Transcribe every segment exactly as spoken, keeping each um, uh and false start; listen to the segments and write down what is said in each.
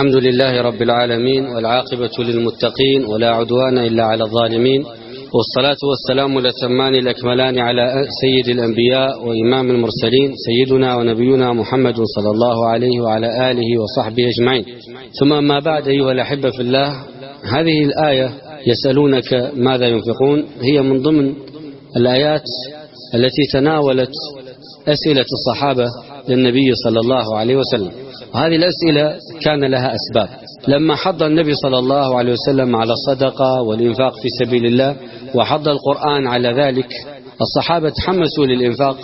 الحمد لله رب العالمين، والعاقبة للمتقين، ولا عدوان إلا على الظالمين، والصلاة والسلام الأتمان الأكملان على سيد الأنبياء وإمام المرسلين سيدنا ونبينا محمد صلى الله عليه وعلى آله وصحبه أجمعين. ثم ما بعد، أيها الأحبة في الله، هذه الآية يسألونك ماذا ينفقون هي من ضمن الآيات التي تناولت أسئلة الصحابة للنبي صلى الله عليه وسلم. وهذه الأسئلة كان لها أسباب. لما حض النبي صلى الله عليه وسلم على الصدقة والإنفاق في سبيل الله، وحض القرآن على ذلك، الصحابة تحمسوا للإنفاق،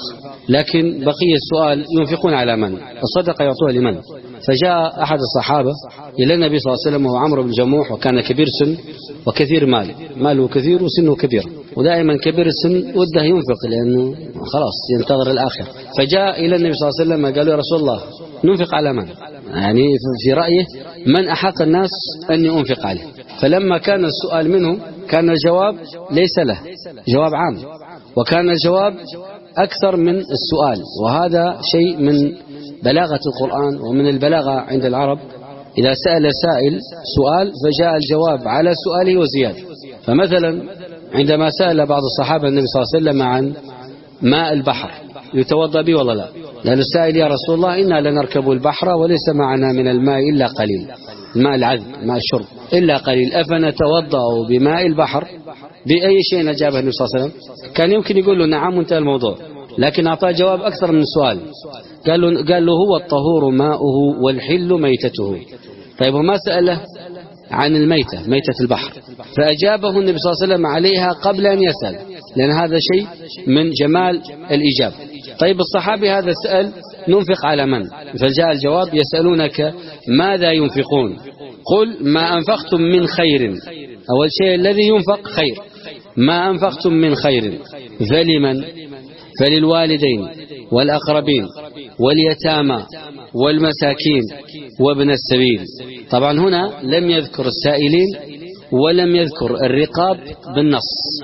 لكن بقي السؤال: ينفقون على من؟ الصدقة يعطوها لمن؟ فجاء أحد الصحابة إلى النبي صلى الله عليه وسلم وهو عمرو بن جموح، وكان كبير سن وكثير مال، ماله كثير وسنه كبير، ودائما كبير السن وده ينفق لأنه خلاص ينتظر الآخر. فجاء إلى النبي صلى الله عليه وسلم قال له: يا رسول الله، ننفق على من؟ يعني في رأيه من أحق الناس أن أنفق عليه. فلما كان السؤال منه كان الجواب ليس له، جواب عام، وكان الجواب أكثر من السؤال. وهذا شيء من بلاغة القرآن ومن البلاغة عند العرب. إذا سأل سائل سؤال فجاء الجواب على سؤاله وزيادة. فمثلا عندما سأل بعض الصحابة النبي صلى الله عليه وسلم عن ماء البحر يتوضأ به ولا لا، لأن السائل: يا رسول الله، إنا لنركب البحر وليس معنا من الماء إلا قليل، الماء العذب، ماء الشرب، إلا قليل، أفنتوضأ بماء البحر؟ بأي شيء أجابه النبي صلى الله عليه وسلم؟ كان يمكن يقول له نعم وانتهى الموضوع، لكن أعطاه جواب أكثر من السؤال. قال له, قال له هو الطهور ماؤه والحل ميتته. طيب، وما سأله عن الميتة، ميتة البحر، فأجابه النبي صلى الله عليه وسلم عليها قبل أن يسأل، لأن هذا شيء من جمال الإجابة. طيب، الصحابي هذا سأل: ننفق على من؟ فجاء الجواب: يسألونك ماذا ينفقون، قل ما أنفقتم من خير. أول شيء الذي ينفق خير. ما أنفقتم من خير فلمن؟ فللوالدين والأقربين واليتامى والمساكين وابن السبيل. طبعا هنا لم يذكر السائلين، ولم يذكر الرقاب بالنص،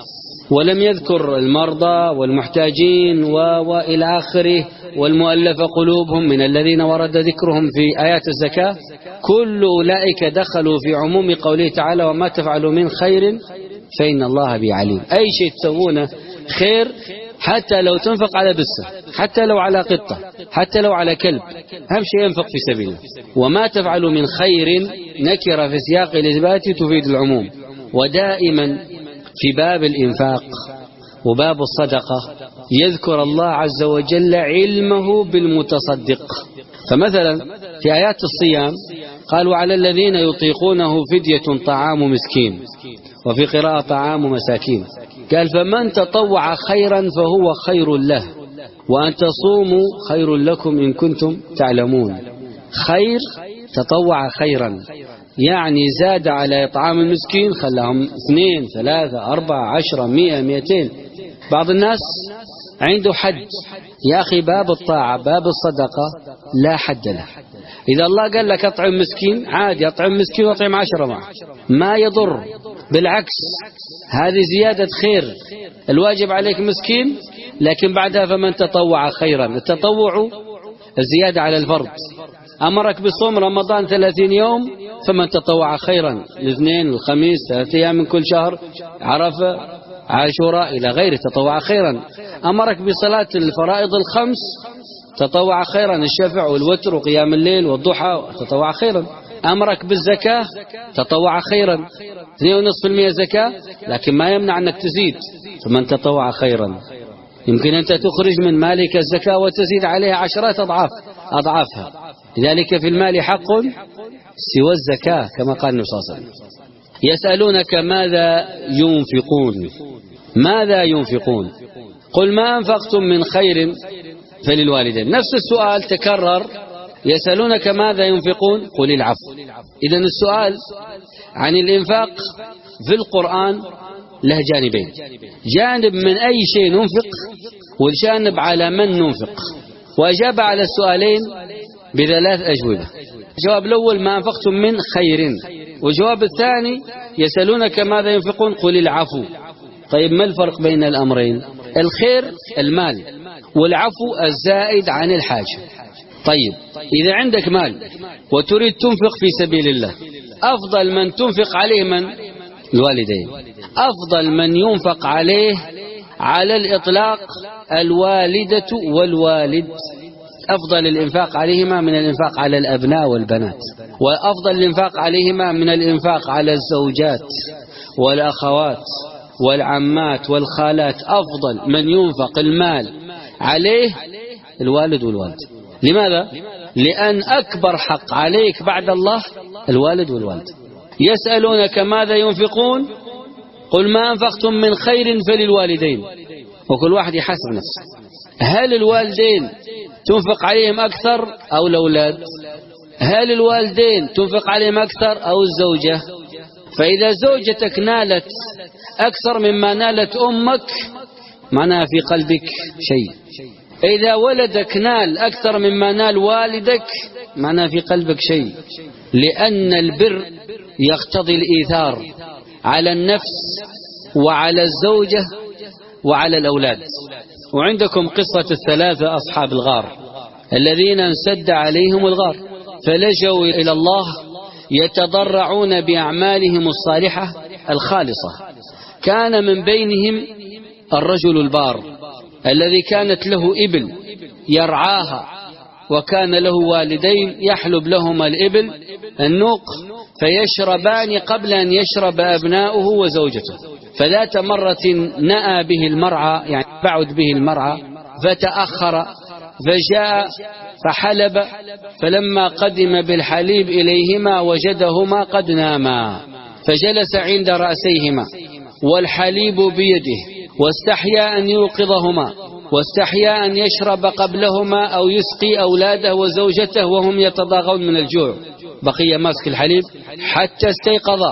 ولم يذكر المرضى والمحتاجين وإلى آخره، والمؤلف قلوبهم من الذين ورد ذكرهم في آيات الزكاة. كل أولئك دخلوا في عموم قوله تعالى: وما تفعلوا من خير فإن الله به عليم. أي شيء تسوونه خير، حتى لو تنفق على بسة، حتى لو على قطة، حتى لو على كلب، أهم شيء ينفق في سبيله. وما تفعلوا من خير نكرة في سياق الإثبات تفيد العموم. ودائما في باب الإنفاق وباب الصدقة يذكر الله عز وجل علمه بالمتصدق. فمثلا في آيات الصيام قالوا: على الذين يطيقونه فدية طعام مسكين، وفي قراءة طعام مساكين. قال: فمن تطوع خيرا فهو خير له، وأن تصوموا خير لكم إن كنتم تعلمون. خير، تطوع خيرا، يعني زاد على إطعام المسكين، خلاهم اثنين ثلاثة أربعة عشرة مئة مئتين. بعض الناس عنده حد. يا أخي، باب الطاعة، باب الصدقة لا حد له. إذا الله قال لك أطعم مسكين، عادي، أطعم مسكين وأطعم عشرة معه، ما يضر، بالعكس، هذه زيادة خير. الواجب عليك مسكين، لكن بعدها فمن تطوع خيرا. التطوع الزيادة على الفرض. أمرك بصوم رمضان ثلاثين يوم، فمن تطوع خيرا، الاثنين الخميس، ثلاثة أيام من كل شهر، عرفة، عاشوراء، إلى غيره، تطوع خيرا. أمرك بصلاة الفرائض الخمس، تطوع خيرا، الشفع والوتر وقيام الليل والضحى، تطوع خيرا. أمرك بالزكاة، تطوع خيرا، اثنين ونصف المئة زكاة، لكن ما يمنع أنك تزيد، فمن تطوع خيرا. يمكن أنت تخرج من مالك الزكاة وتزيد عليها عشرات أضعاف أضعافها. لذلك في المال حق سوى الزكاة، كما قال النبي صلى الله عليه وسلم. يسألونك ماذا ينفقون، ماذا ينفقون، قل ما أنفقتم من خير فللوالدين. نفس السؤال تكرر: يسألونك ماذا ينفقون، قل العفو. إذن السؤال عن الإنفاق في القرآن له جانبين: جانب من أي شيء ننفق، والجانب على من ننفق. وأجاب على السؤالين بثلاث أجوبة. الجواب الأول: ما أنفقتم من خير. والجواب الثاني: يسألونك ماذا ينفقون، قل العفو. طيب، ما الفرق بين الأمرين؟ الخير المال، والعفو الزائد عن الحاجة. طيب إذا عندك مال وتريد تنفق في سبيل الله، أفضل من تنفق عليه من؟ الوالدين. أفضل من ينفق عليه على الإطلاق الوالدة والوالد، أفضل الإنفاق عليهما من الإنفاق على الأبناء والبنات، وأفضل الإنفاق عليهما من الإنفاق على الزوجات والأخوات والعمات والخالات. أفضل من ينفق المال عليه الوالد والوالد. لماذا؟ لأن أكبر حق عليك بعد الله الوالد والوالد. يسألونك ماذا ينفقون؟ قل ما أنفقتم من خير فللوالدين. وكل واحد يحاسب نفسه، هل الوالدين تنفق عليهم أكثر أو الأولاد؟ هل الوالدين تنفق عليهم أكثر أو الزوجة؟ فإذا زوجتك نالت أكثر مما نالت أمك معناها في قلبك شيء. إذا ولدك نال أكثر مما نال والدك معناها في قلبك شيء، لأن البر يقتضي الإيثار على النفس وعلى الزوجة وعلى الأولاد. وعندكم قصة الثلاثة أصحاب الغار الذين انسد عليهم الغار فلجوا إلى الله يتضرعون بأعمالهم الصالحة الخالصة. كان من بينهم الرجل البار الذي كانت له إبل يرعاها، وكان له والدين يحلب لهما الإبل النوق فيشربان قبل أن يشرب أبناؤه وزوجته. فذات مرة نأى به المرعى، يعني بعد به المرعى فتأخر فجاء فحلب، فلما قدم بالحليب إليهما وجدهما قد ناما، فجلس عند رأسيهما والحليب بيده، واستحيا أن يوقظهما، واستحيا أن يشرب قبلهما أو يسقي أولاده وزوجته وهم يتضاغون من الجوع. بقي ماسك الحليب حتى استيقظ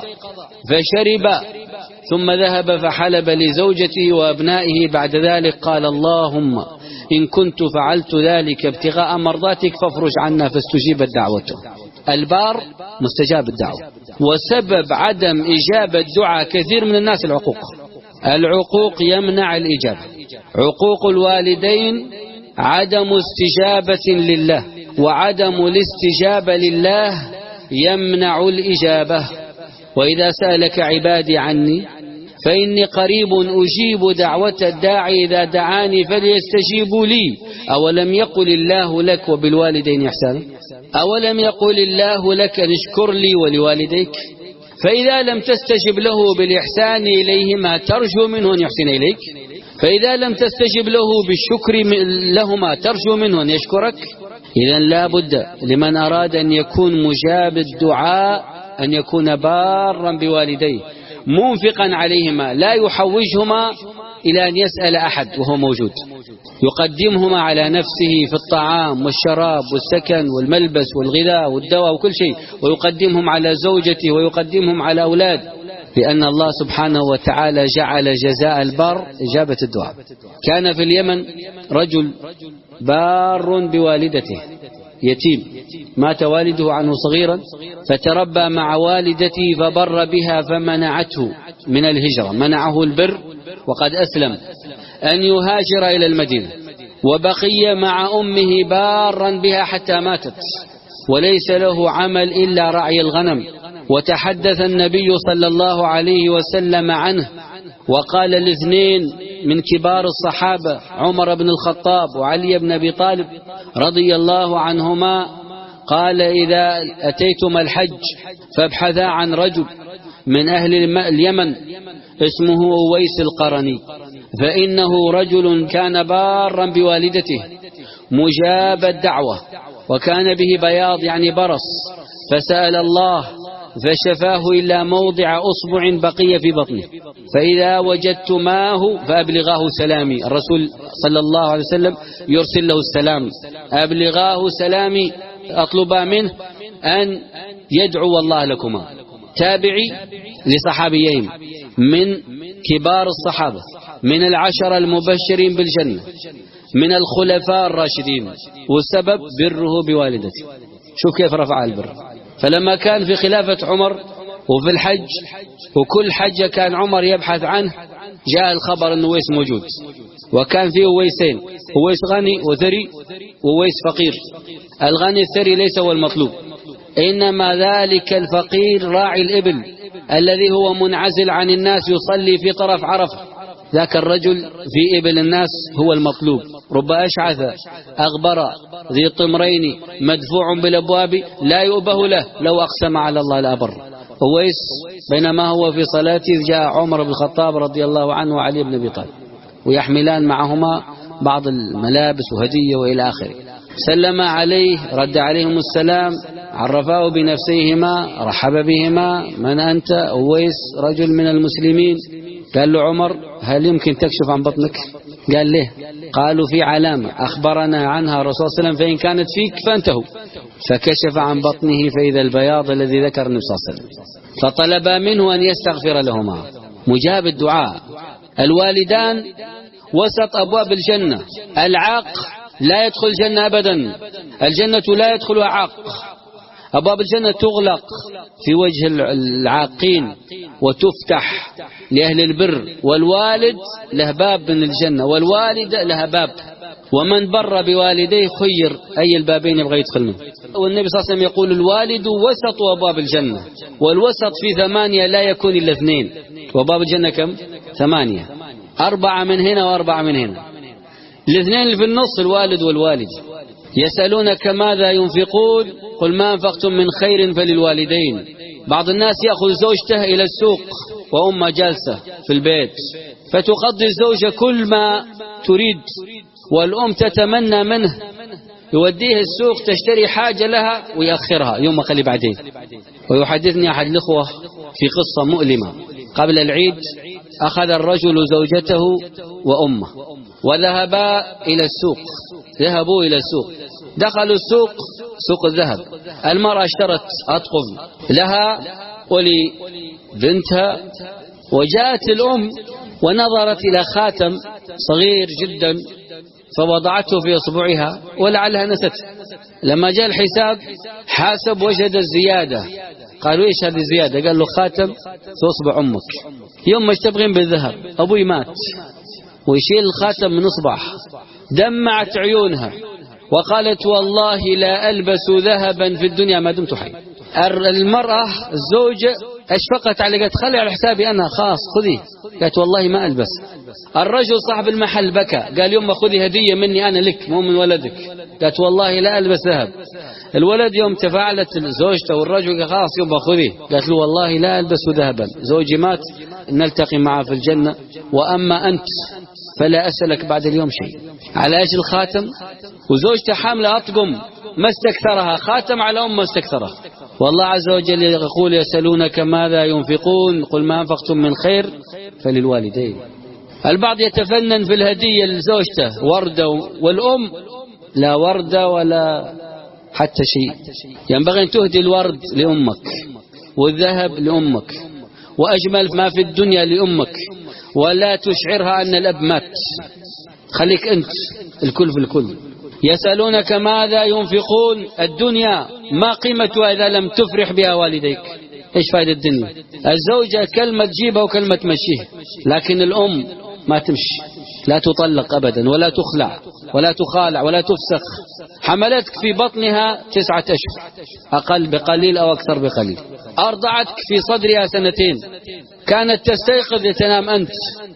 فشرب، ثم ذهب فحلب لزوجته وأبنائه. بعد ذلك قال اللهم إن كنت فعلت ذلك ابتغاء مرضاتك فافرج عنا، فاستجيبت دعوته. البار مستجاب الدعوة. وسبب عدم إجابة دعاء كثير من الناس العقوق. العقوق يمنع الإجابة. عقوق الوالدين عدم استجابة لله، وعدم الاستجابة لله يمنع الإجابة. وإذا سألك عبادي عني فإني قريب أجيب دعوة الداعي إذا دعاني فليستجيبوا لي. أولم يقل الله لك وبالوالدين إحسانا؟ أولم يقل الله لك أن اشكر لي ولوالديك؟ فإذا لم تستجب له بالإحسان إليهما ترجو منه أن يحسن إليك؟ فإذا لم تستجب له بالشكر لهما ترجو منه أن يشكرك؟ إذا لا بد لمن أراد أن يكون مجاب الدعاء أن يكون بارا بوالديه منفقا عليهما، لا يحوجهما إلى أن يسأل أحد وهو موجود، يقدمهما على نفسه في الطعام والشراب والسكن والملبس والغذاء والدواء وكل شيء، ويقدمهم على زوجته ويقدمهم على أولاد، لأن الله سبحانه وتعالى جعل جزاء البر إجابة الدعاء. كان في اليمن رجل بار بوالدته يتيم، مات والده عنه صغيرا فتربى مع والدته فبر بها فمنعته من الهجرة، منعه البر وقد أسلم أن يهاجر إلى المدينة، وبقي مع أمه بارا بها حتى ماتت وليس له عمل إلا رعي الغنم. وتحدث النبي صلى الله عليه وسلم عنه وقال الاثنين من كبار الصحابة عمر بن الخطاب وعلي بن أبي طالب رضي الله عنهما، قال إذا أتيتم الحج فابحثا عن رجل من أهل اليمن اسمه أويس القرني، فإنه رجل كان بارا بوالدته مجاب الدعوة وكان به بياض يعني برص، فسأل الله فشفاه إلا موضع أصبع بقي في بطنه، فإذا وجدتماه فأبلغاه سلامي. الرسول صلى الله عليه وسلم يرسل له السلام، أبلغاه سلامي، أطلب منه أن يدعو الله لكما. تابعي لصحابيين من كبار الصحابة من العشر المبشرين بالجنة من الخلفاء الراشدين، والسبب بره بوالدته. شوف كيف رفع البر. فلما كان في خلافة عمر وفي الحج وكل حجة كان عمر يبحث عنه، جاء الخبر أن أويس موجود، وكان فيه أويسين، أويس غني وثري وأويس فقير. الغني الثري ليس هو المطلوب، إنما ذلك الفقير راعي الإبل الذي هو منعزل عن الناس يصلي في طرف عرفة، ذاك الرجل في إبل الناس هو المطلوب. رب أشعث أغبر ذي طمرين مدفوع بالأبواب لا يؤبه له لو أقسم على الله لأبر. أويس بينما هو في صلاته جاء عمر بن الخطاب رضي الله عنه وعلي بن أبي طالب ويحملان معهما بعض الملابس وهدية وإلى آخره، سلم عليه رد عليهم السلام، عرفاه بنفسيهما، رحب بهما، من أنت؟ أويس رجل من المسلمين. قال له عمر هل يمكن تكشف عن بطنك؟ قال له قالوا في علامة أخبرنا عنها الرسول صلى الله عليه وسلم فإن كانت فيك فانتهوا. فكشف عن بطنه فإذا البياض الذي ذكر النبي صلى الله عليه وسلم، فطلب منه أن يستغفر لهما. مجاب الدعاء. الوالدان وسط أبواب الجنة، العاق لا يدخل الجنة أبدا، الجنة لا يدخلها عاق، أبواب الجنة تغلق في وجه العاقين وتفتح لأهل البر، والوالد له باب من الجنة والوالدة لها باب، ومن بر بوالديه خير أي البابين يبغى يدخل منه. والنبي صلى الله عليه وسلم يقول الوالد وسط أبواب الجنة، والوسط في ثمانية لا يكون إلا اثنين، وأبواب الجنة كم؟ ثمانية، أربعة من هنا وأربعة من هنا، الاثنين اللي في النص الوالد والوالد. يسألونك ماذا ينفقون قل ما أنفقتم من خير فللوالدين. بعض الناس يأخذ زوجته إلى السوق وأمه جالسة في البيت، فتقضي الزوجة كل ما تريد، والأم تتمنى منه يوديه السوق تشتري حاجة لها ويأخرها يوم ما خلي بعدين. ويحدثني أحد الأخوة في قصة مؤلمة، قبل العيد أخذ الرجل زوجته وأمه وذهبا إلى السوق، ذهبوا إلى السوق، دخلوا السوق، سوق الذهب. المرأة اشترت أطقم لها ولبنتها، وجاءت الأم ونظرت إلى خاتم صغير جدا فوضعته في أصبعها ولعلها نست. لما جاء الحساب حاسب وجد الزيادة، قالوا إيش هذه الزيادة؟ قال له خاتم في أصبع أمك، يوم ما تبغين بالذهب أبوي مات، ويشيل الخاتم من أصبعها. دمعت عيونها وقالت والله لا ألبس ذهبا في الدنيا ما دمت حي. المرأة الزوجة أشفقت عليه، قالت خلي على حسابي أنا خاص خذي، قالت والله ما ألبس. الرجل صاحب المحل بكى، قال يوم خذي هدية مني أنا لك مو من ولدك، قالت والله لا ألبس ذهب. الولد يوم تفاعلت زوجته والرجل قال خلاص يوم خذي، قالت له والله لا ألبس ذهبا، زوجي مات نلتقي معه في الجنة، وأما أنت فلا أسألك بعد اليوم شيء. على ايش الخاتم؟ وزوجته حاملة أطقم ما استكثرها، خاتم على أم ما استكثرها. والله عز وجل يقول يسألونك ماذا ينفقون قل ما أنفقتم من خير فللوالدين. البعض يتفنن في الهدية لزوجته وردة، والأم لا وردة ولا حتى شيء. ينبغي أن تهدي الورد لأمك والذهب لأمك وأجمل ما في الدنيا لأمك، ولا تشعرها أن الأب مات، خليك أنت الكل في الكل. يسألونك ماذا ينفقون، الدنيا ما قيمتها إذا لم تفرح بها والديك؟ إيش فائدة الدنيا؟ الزوجة كلمة تجيبها وكلمة تمشيها، لكن الأم ما تمشي، لا تطلق أبدا ولا تخلع ولا تخالع ولا تفسخ. حملتك في بطنها تسعة أشهر أقل بقليل أو أكثر بقليل، أرضعتك في صدرها سنتين، كانت تستيقظ لتنام أنت،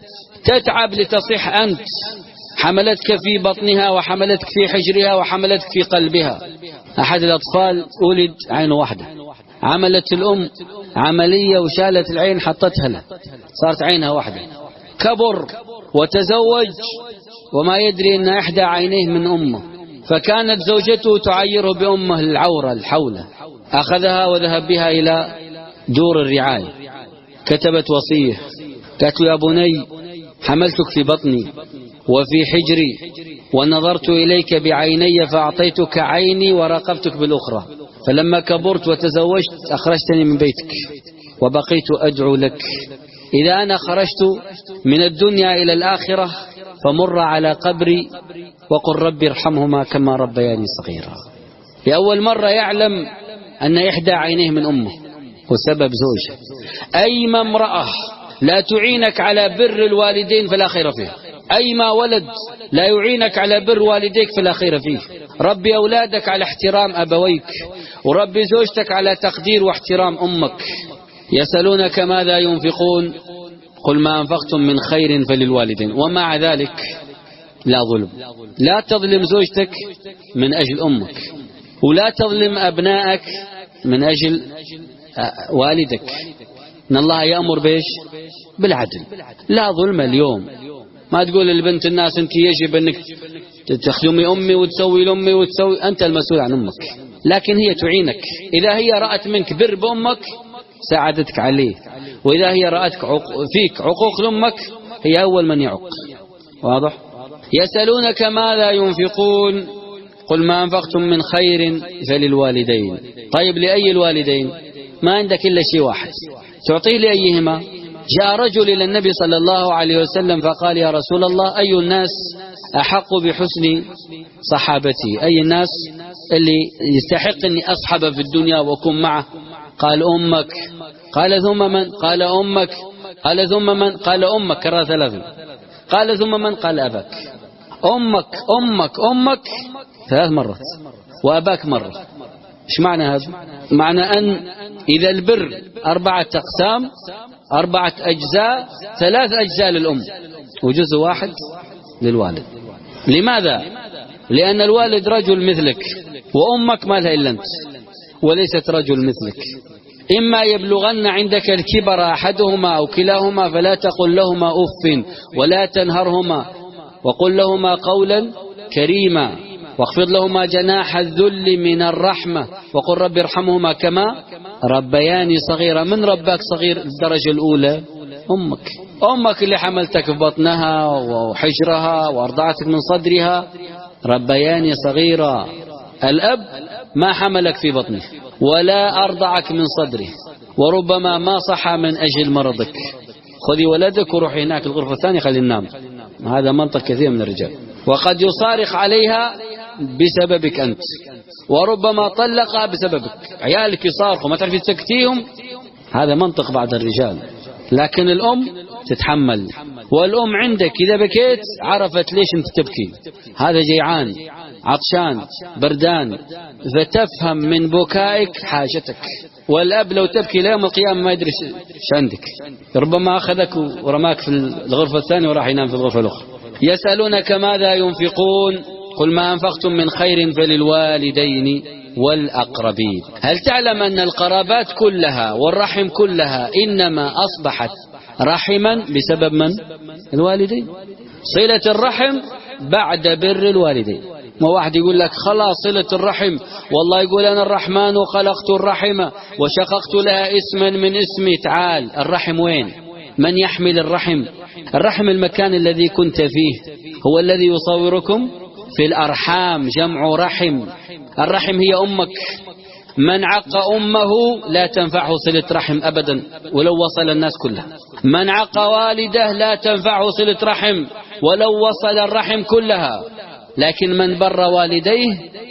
تتعب لتصح أنت، حملتك في بطنها وحملتك في حجرها وحملتك في قلبها. أحد الأطفال ولد عين واحدة، عملت الأم عملية وشالت العين حطتها له، صارت عينها واحدة. كبر وتزوج وما يدري أن إحدى عينيه من أمه، فكانت زوجته تعيره بأمه العورة الحولة، أخذها وذهب بها إلى دور الرعاية، كتبت وصية، قالت له يا بني حملتك في بطني وفي حجري ونظرت إليك بعيني فأعطيتك عيني ورقبتك بالأخرى، فلما كبرت وتزوجت أخرجتني من بيتك وبقيت أدعو لك، إذا أنا خرجت من الدنيا إلى الآخرة فمر على قبري وقل ربي ارحمهما كما ربياني صغيرا. لأول مرة يعلم أن إحدى عينيه من أمه وسبب زوجه. أي امرأة لا تعينك على بر الوالدين فلا خير فيها، أي ما ولد لا يعينك على بر والديك فلا خير فيه. ربي أولادك على احترام أبويك، وربي زوجتك على تقدير واحترام أمك. يسألونك ماذا ينفقون قل ما أنفقتم من خير فللوالدين. ومع ذلك لا ظلم. لا تظلم زوجتك من أجل أمك، ولا تظلم أبنائك من أجل والدك. إن الله يأمر بيش بالعدل. لا ظلم اليوم. ما تقول للبنت الناس أنت يجب أنك تخدمي أمي وتسوي لأمي وتسوي، أنت المسؤول عن أمك، لكن هي تعينك. إذا هي رأت منك بر بأمك ساعدتك عليه، وإذا هي رأت فيك عقوق لأمك هي أول من يعق. واضح؟ يسألونك ماذا ينفقون قل ما أنفقتم من خير فللوالدين. طيب لأي الوالدين؟ ما عندك إلا شيء واحد تعطيه لأيهما. جاء رجل إلى النبي صلى الله عليه وسلم فقال يا رسول الله أي الناس أحق بحسن صحابتي، أي الناس اللي يستحق أني أصحب في الدنيا وأكون معه؟ قال أمك. قال ثم من؟ قال أمك. قال ثم من؟ قال أمك. كرر ثلاثة. قال ثم من؟ قال أباك. أمك أمك أمك ثلاث مرات، وأباك مرة. إيش معنى هذا؟ معنى أن إذا البر أربعة أقسام، أربعة أجزاء، ثلاث أجزاء للأم وجزء واحد للوالد. لماذا؟ لأن الوالد رجل مثلك، وأمك ما لها إلا أنت وليست رجل مثلك. إما يبلغن عندك الكبر أحدهما أو كلاهما فلا تقل لهما أف ولا تنهرهما وقل لهما قولا كريما واخفض لهما جناح الذل من الرحمة وقل رب ارحمهما كما ربياني صغيرا. من ربك صغير؟ الدرجة الأولى أمك. أمك اللي حملتك في بطنها وحجرها وأرضعتك من صدرها، ربياني صغيرا. الأب ما حملك في بطنه ولا أرضعك من صدره، وربما ما صحى من أجل مرضك. خذي ولدك وروحي هناك الغرفة الثانية خلي ننام. هذا منطق كثير من الرجال. وقد يصارخ عليها بسببك أنت، وربما طلقها بسببك. عيالك يصارخوا ما تعرفي تسكتيهم، هذا منطق بعض الرجال. لكن الأم تتحمل، والأم عندك إذا بكيت عرفت ليش أنت تبكي. هذا جيعان عطشان بردان، فتفهم من بكائك حاجتك. والأب لو تبكي ليوم القيامة ما يدري ايش عندك، ربما أخذك ورماك في الغرفة الثانية وراح ينام في الغرفة الأخرى. يسألونك ماذا ينفقون قل ما أنفقتم من خير فللوالدين والأقربين. هل تعلم أن القرابات كلها والرحم كلها إنما أصبحت رحما بسبب من؟ الوالدين. صلة الرحم بعد بر الوالدين. ما واحد يقول لك خلاص صلة الرحم، والله يقول أنا الرحمن خلقت الرحم وشققت لها اسما من اسمي. تعال، الرحم وين؟ من يحمل الرحم؟ الرحم المكان الذي كنت فيه، هو الذي يصوركم في الأرحام، جمع رحم. الرحم هي أمك. من عق أمه لا تنفعه صلة رحم أبدا ولو وصل الناس كلها. من عق والده لا تنفعه صلة رحم ولو وصل الرحم كلها. لكن من بر والديه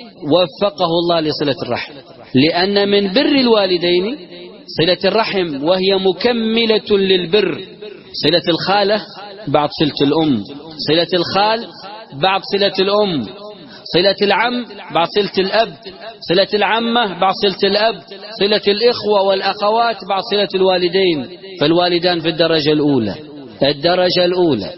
وفقه الله لصلة الرحم، لأن من بر الوالدين صلة الرحم وهي مكملة للبر. صلة الخالة بعد صلة الأم، صلة الخال بعد صلة الأم، صلة العم بعد صلة الأب، صلة العمة بعد صلة الأب، صلة الإخوة والأخوات بعد صلة الوالدين. فالوالدان في الدرجة الأولى. الدرجة الأولى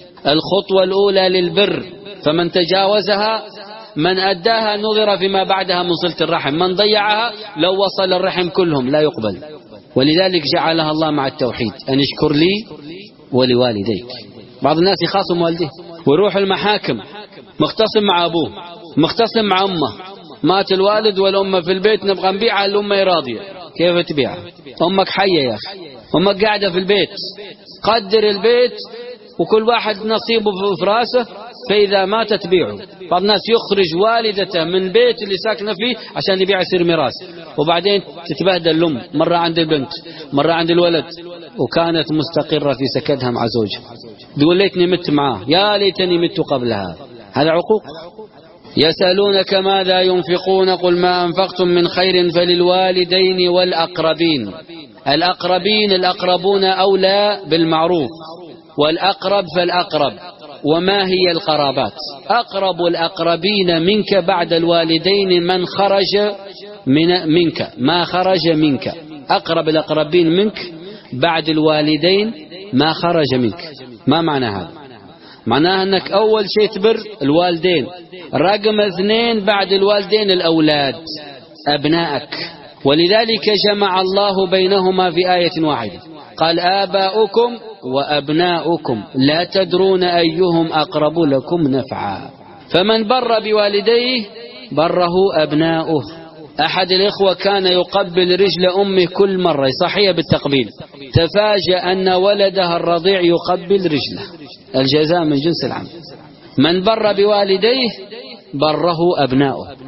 الخطوة الأولى للبر، فمن تجاوزها من أداها نظر فيما بعدها من صلة الرحم. من ضيعها لو وصل الرحم كلهم لا يقبل. ولذلك جعلها الله مع التوحيد، أن اشكر لي ولوالديك. بعض الناس يخاصم والديه ويروح المحاكم، مختصم مع أبوه، مختصم مع أمه. مات الوالد والأمة في البيت، نبغى نبيعها، الأمة راضية. كيف تبيعها؟ أمك حية يا أخي، أمك قاعدة في البيت. قدر البيت وكل واحد نصيبه في راسه، فإذا مات تبيعه. بعض الناس يخرج والدته من بيت اللي ساكنه فيه عشان يبيع يصير ميراث، وبعدين تتبهدل الأم، مرة عند البنت مرة عند الولد، وكانت مستقرة في سكنها مع زوجها. تقول ليتني مت معاه، يا ليتني مت قبلها. هذا عقوق. يسألونك ماذا ينفقون قل ما أنفقتم من خير فللوالدين والأقربين. الأقربين الأقربون أولى بالمعروف، والأقرب فالأقرب. وما هي القرابات؟ أقرب الأقربين منك بعد الوالدين من خرج من منك ما خرج منك. أقرب الأقربين منك بعد الوالدين ما خرج منك. ما معنى هذا؟ معناها أنك أول شيء تبر الوالدين، رقم اثنين بعد الوالدين الأولاد أبنائك، ولذلك جمع الله بينهما في آية واحدة، قال آباؤكم وأبناؤكم لا تدرون أيهم أقرب لكم نفعا. فمن بر بوالديه بره أبناؤه. أحد الإخوة كان يقبل رجل أمه كل مرة، يصحيها بالتقبيل، تفاجأ أن ولدها الرضيع يقبل رجله. الجزاء من جنس العمل. من بر بوالديه بره أبناؤه.